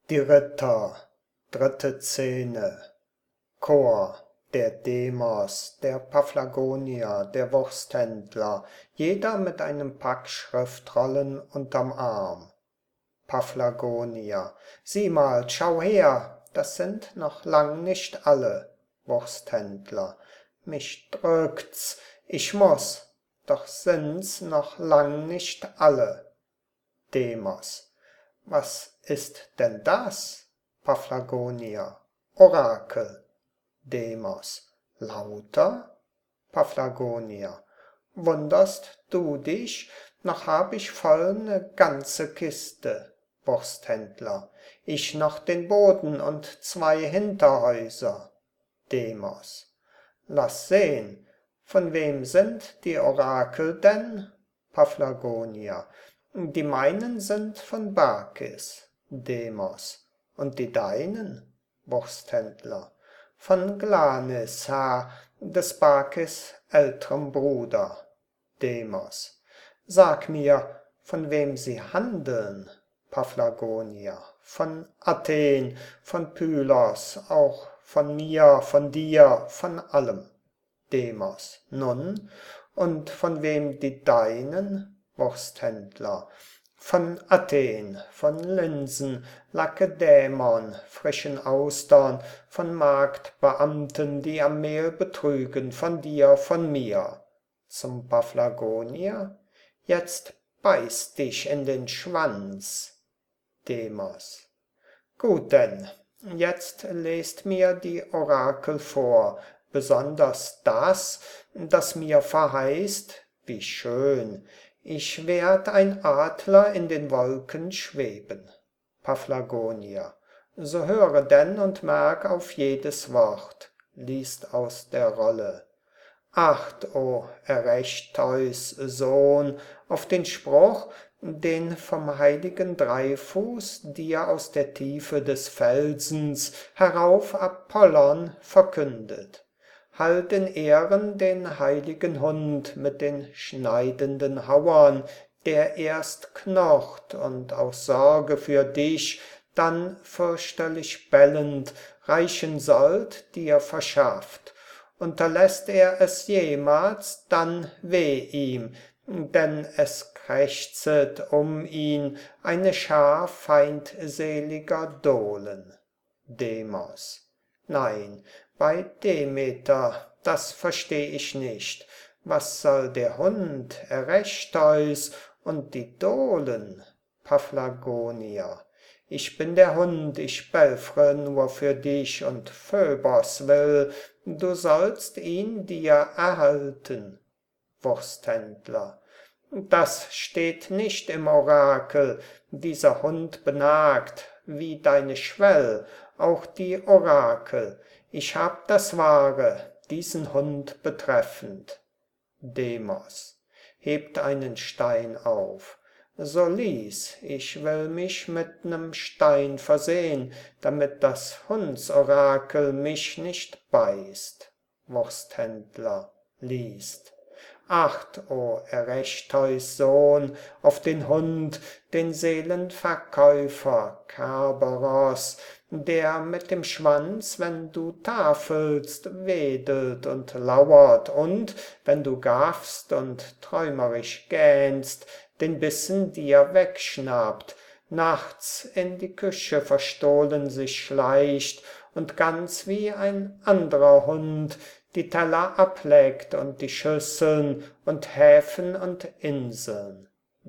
Die Ritter, dritte Szene. Chor, der Demos, der Paphlagonier, der Wursthändler, jeder mit einem Pack Schriftrollen unterm Arm. Paphlagonier: Sieh mal, schau her, das sind noch lang nicht alle. Wursthändler: Mich drückt's, ich muß, doch sind's noch lang nicht alle. Demos: Was ist denn das? Paphlagonier: Orakel. Demos: Lauter? Paphlagonier: Wunderst du dich? Noch hab ich voll ne ganze Kiste. Wursthändler: Ich noch den Boden und 2 Hinterhäuser. Demos: Lass sehn, von wem sind die Orakel denn? Paphlagonier: Die meinen sind von Bakis. Demos: Und die deinen? Wursthändler: Von Glanis, des Bakis ältrem Bruder. Demos: Sag mir, von wem sie handeln? Paphlagonier: Von Athen, von Pylos, auch von mir, von dir, von allem. Demos: Nun, und von wem die deinen? Wursthändler: Von Athen, von Linsen, Lakedämon, frischen Austern, von Marktbeamten, die am Mehl betrügen, von dir, von mir. Zum Paphlagonier: Jetzt beiß dich in den Schwanz. Demos: Gut denn, jetzt lest mir die Orakel vor, besonders das mir verheißt, wie schön, ich werd ein Adler in den Wolken schweben. Paphlagonier: So höre denn und merk auf jedes Wort. Liest aus der Rolle: Acht, o Erechtheus Sohn, auf den Spruch, den vom heiligen Dreifuß dir aus der Tiefe des Felsens herauf Apollon verkündet. Halt in Ehren den heiligen Hund mit den schneidenden Hauern, der erst knurrt und aus Sorge für dich dann fürchterlich bellend reichen Sold dir verschafft. Unterlässt er es jemals, dann weh ihm, denn es krächzet um ihn eine Schar feindseliger Dohlen. Demos: Nein, bei Demeter, das versteh ich nicht. Was soll der Hund, Erechtheus, und die Dohlen? Paphlagonier: Ich bin der Hund, ich belfre nur für dich und Phöbos will, du sollst ihn dir erhalten. Wursthändler: Das steht nicht im Orakel, dieser Hund benagt, wie deine Schwell, auch die Orakel. Ich hab das Wahre, diesen Hund betreffend. Demos: Hebt einen Stein auf. So lies, ich will mich mit nem Stein versehn, damit das Hundsorakel mich nicht beißt. Wursthändler liest: Acht, o Erechtheus Sohn, auf den Hund, den Seelenverkäufer Kerberos, der mit dem Schwanz, wenn du tafelst, wedelt und lauert und, wenn du gaffst und träumerisch gähnst, den Bissen dir wegschnappt, nachts in die Küche verstohlen sich schleicht und ganz wie ein anderer Hund die Teller ableckt und die Schüsseln und Häfen und Inseln.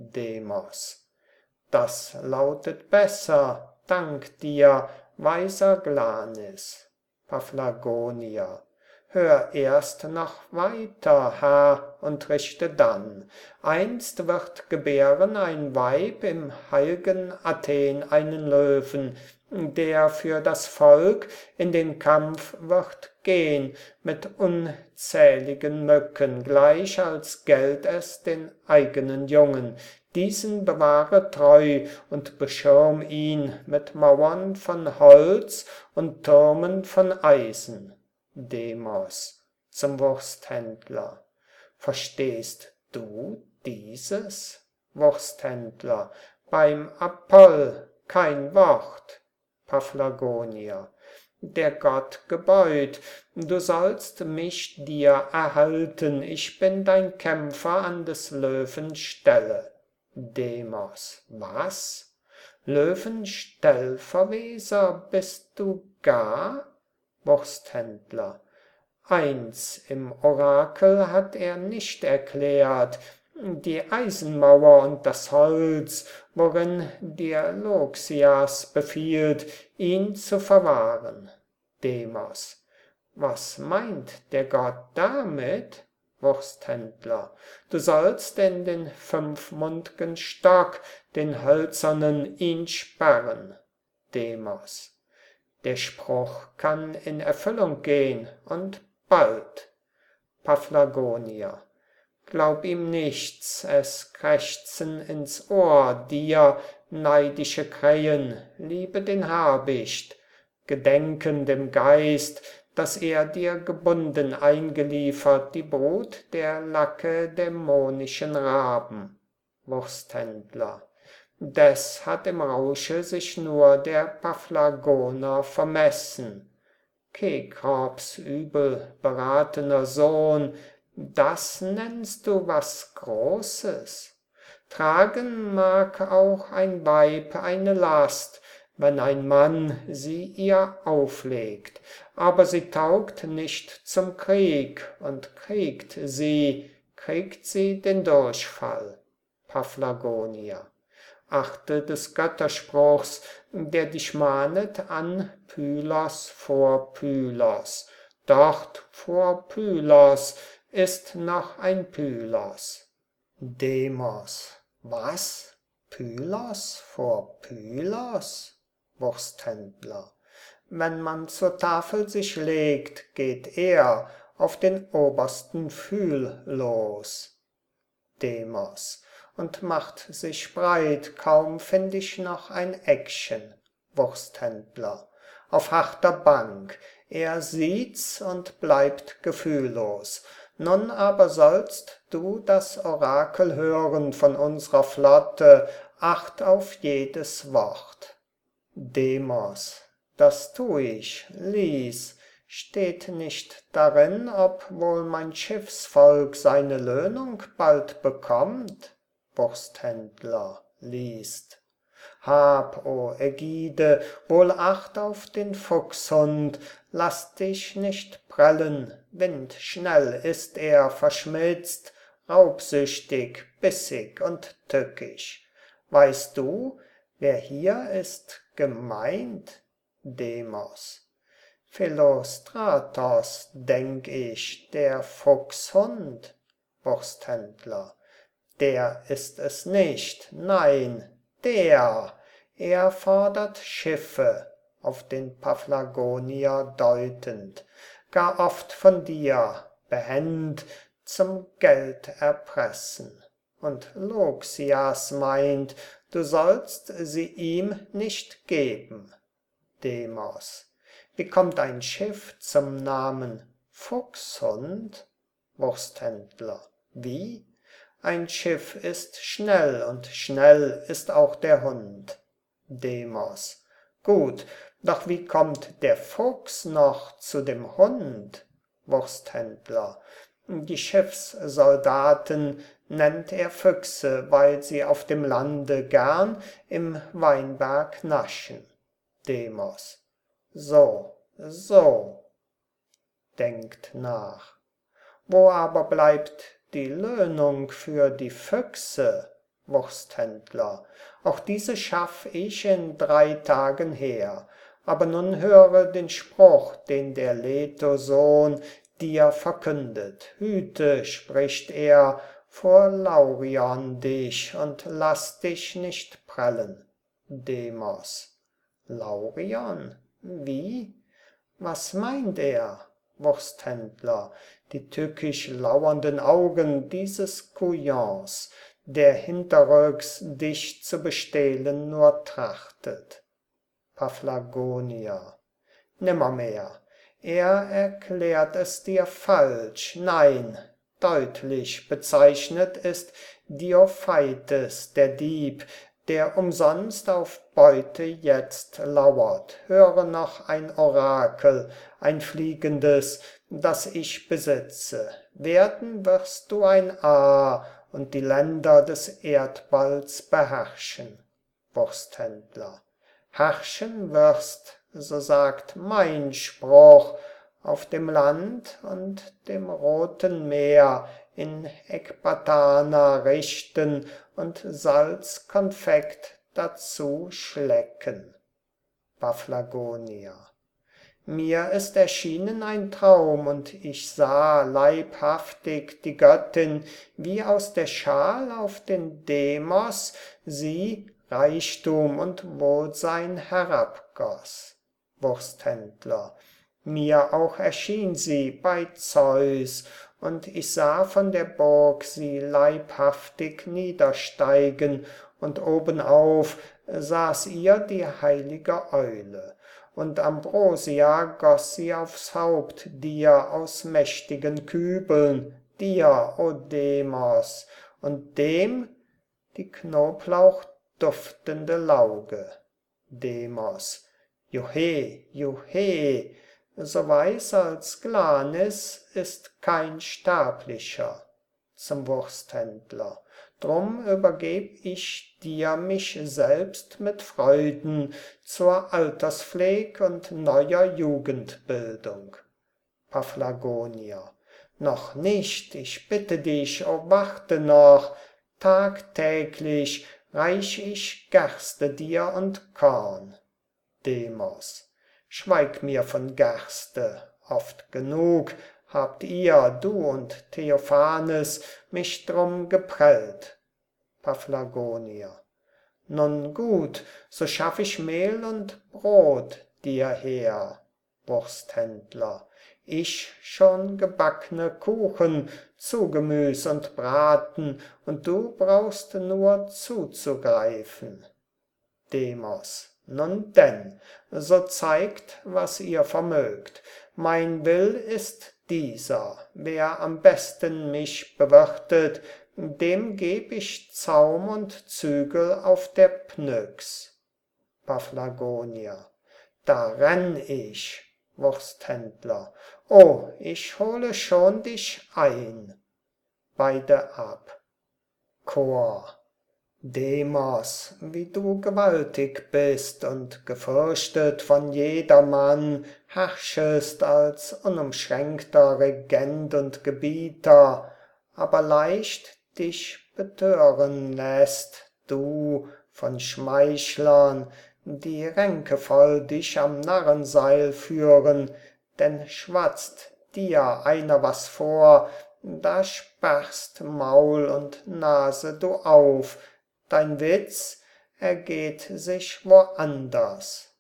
Demos: Das lautet besser, dank dir, weiser Glanis. Paphlagonier: Hör erst noch weiter, Herr, und richte dann. Einst wird gebären ein Weib im heilgen Athen einen Löwen, der für das Volk in den Kampf wird gehn, mit unzähligen Mücken, gleich als gält es den eigenen Jungen. Diesen bewahre treu und beschirm ihn mit Mauern von Holz und Türmen von Eisen. Demos: Zum Wursthändler: Verstehst du dieses? Wursthändler: Beim Apoll kein Wort. Paphlagonia. Der Gott gebeut, du sollst mich dir erhalten, ich bin dein Kämpfer an des Löwen Stelle. Demos. Was? Löwen Stellverweser bist du gar? Wursthändler. Eins im Orakel hat er nicht erklärt, die Eisenmauer und das Holz, worin dir Loxias befiehlt, ihn zu verwahren. Demos. Was meint der Gott damit? Wursthändler. Du sollst in den fünfmundgen Stock, den hölzernen, ihn sperren. Demos. Der Spruch kann in Erfüllung gehen und bald. Paphlagonia. Glaub ihm nichts, es krächzen ins Ohr dir neidische Krähen, liebe den Habicht, gedenkend im Geist, dass er dir gebunden eingeliefert die Brut der lakedämonischen Raben. Wursthändler. Des hat im Rausche sich nur der Paphlagoner vermessen. Kekrops übel beratener Sohn, das nennst du was Großes? Tragen mag auch ein Weib eine Last, wenn ein Mann sie ihr auflegt, aber sie taugt nicht zum Krieg, und kriegt sie den Durchfall. Paphlagonia. Achte des Götterspruchs, der dich mahnet an Pylos vor Pylos. Dort vor Pylos ist noch ein Pylos. Demos. Was? Pylos vor Pylos? Wursthändler. Wenn man zur Tafel sich legt, geht er auf den obersten Phyl los. Demos. Und macht sich breit, kaum find ich noch ein Eckchen. Wursthändler. Auf harter Bank, er sieht's und bleibt gefühllos. Nun aber sollst du das Orakel hören von unserer Flotte, acht auf jedes Wort. Demos. Das tu ich, lies. Steht nicht darin, ob wohl mein Schiffsvolk seine Löhnung bald bekommt? Wursthändler liest. Hab, o Ägide, wohl Acht auf den Fuchshund, lass dich nicht prellen, windschnell ist er verschmitzt, raubsüchtig, bissig und tückisch. Weißt du, wer hier ist gemeint? Demos. Philostratos, denk ich, der Fuchshund. Wursthändler. Der ist es nicht, nein, er fordert Schiffe, auf den Paphlagonier deutend, gar oft von dir, behend, zum Geld erpressen. Und Loxias meint, du sollst sie ihm nicht geben. Demos. Wie kommt ein Schiff zum Namen Fuchshund? Wursthändler. Wie? Ein Schiff ist schnell, und schnell ist auch der Hund. Demos. Gut, doch wie kommt der Fuchs noch zu dem Hund? Wursthändler. Die Schiffssoldaten nennt er Füchse, weil sie auf dem Lande gern im Weinberg naschen. Demos. So, denkt nach. Wo aber bleibt die Löhnung für die Füchse? Wursthändler. Auch diese schaff ich in 3 Tagen her. Aber nun höre den Spruch, den der Leto-Sohn dir verkündet. Hüte, spricht er, vor Laurion dich und lass dich nicht prellen. Demos. Laurion? Wie? Was meint er? Wursthändler. Die tückisch lauernden Augen dieses Kujons, der hinterrücks dich zu bestehlen nur trachtet. Paphlagonia. Nimmermehr. Er erklärt es dir falsch. Nein, deutlich bezeichnet ist Diopheites, der Dieb, der umsonst auf Beute jetzt lauert. Höre noch ein Orakel, ein fliegendes, das ich besitze. Werden wirst du ein Aar und die Länder des Erdballs beherrschen. Wursthändler. Herrschen wirst, so sagt mein Spruch, auf dem Land und dem Roten Meer in Ekbatana richten und Salzkonfekt dazu schlecken. Paphlagonia. Mir ist erschienen ein Traum, und ich sah leibhaftig die Göttin, wie aus der Schal auf den Demos sie Reichtum und Wohlsein herabgoss. Wursthändler. Mir auch erschien sie bei Zeus, und ich sah von der Burg sie leibhaftig niedersteigen, und obenauf saß ihr die heilige Eule. Und Ambrosia goss sie aufs Haupt dir aus mächtigen Kübeln, dir, o Demos, und dem die knoblauchduftende Lauge. Demos. Juhe, juhe, so weiß als Glanis ist kein Sterblicher. Zum Wursthändler. Drum übergeb ich dir mich selbst mit Freuden zur Alterspfleg und neuer Jugendbildung. Paphlagonia. Noch nicht, ich bitte dich, o warte noch, tagtäglich reich ich Gerste dir und Korn. Demos. Schweig mir von Gerste, oft genug habt ihr, du und Theophanes, mich drum geprellt. Paphlagonia. Nun gut, so schaff ich Mehl und Brot dir her. Wursthändler. Ich schon gebackne Kuchen, Zugemüs und Braten, und du brauchst nur zuzugreifen. Demos. Nun denn, so zeigt, was ihr vermögt. Mein Will ist dieser: wer am besten mich bewirtet, dem geb ich Zaum und Zügel auf der Pnyx. Paphlagonia. Da renn ich. Wursthändler. Oh, ich hole schon dich ein. Beide ab. Chor. Demos, wie du gewaltig bist und gefürchtet von jedermann, herrschest als unumschränkter Regent und Gebieter, aber leicht dich betören lässt, du von Schmeichlern, die ränkevoll dich am Narrenseil führen, denn schwatzt dir einer was vor, da sperrst Maul und Nase du auf, dein Witz ergeht sich woanders.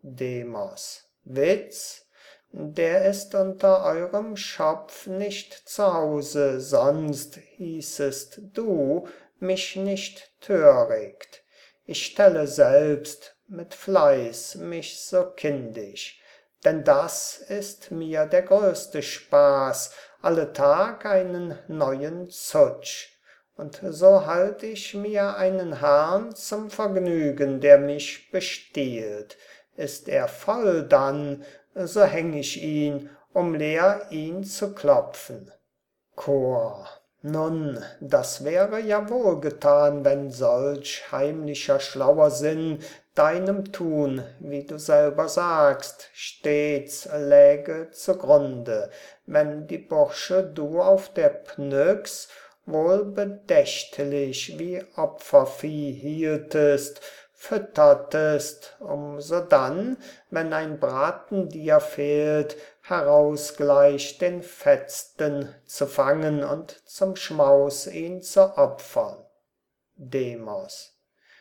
Demos. Witz? Der ist unter eurem Schopf nicht zu Hause, sonst hießest du mich nicht töricht. Ich stelle selbst mit Fleiß mich so kindisch, denn das ist mir der größte Spaß, alle Tag einen neuen Zutsch. Und so halt ich mir einen Herrn zum Vergnügen, der mich bestiehlt. Ist er voll dann, so häng ich ihn, um leer ihn zu klopfen. Chor. Nun, das wäre ja wohlgetan, wenn solch heimlicher schlauer Sinn deinem Tun, wie du selber sagst, stets läge zugrunde, wenn die Bursche du auf der Pnyx wohl bedächtlich wie Opfervieh hieltest, füttertest, um sodann, wenn ein Braten dir fehlt, herausgleich den Fetzten zu fangen und zum Schmaus ihn zu opfern. Demos.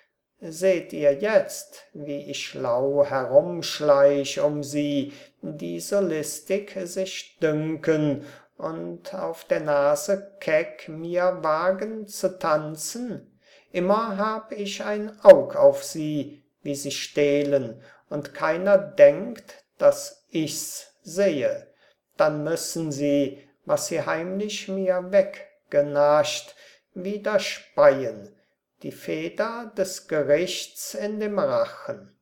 Seht ihr jetzt, wie ich schlau herumschleich um sie, die so listig sich dünken und auf der Nase keck mir wagen zu tanzen? Immer hab ich ein Aug auf sie, wie sie stehlen, und keiner denkt, dass ich's sehe. Dann müssen sie, was sie heimlich mir weggenascht, wieder speien. die feder des gerichts in dem rachen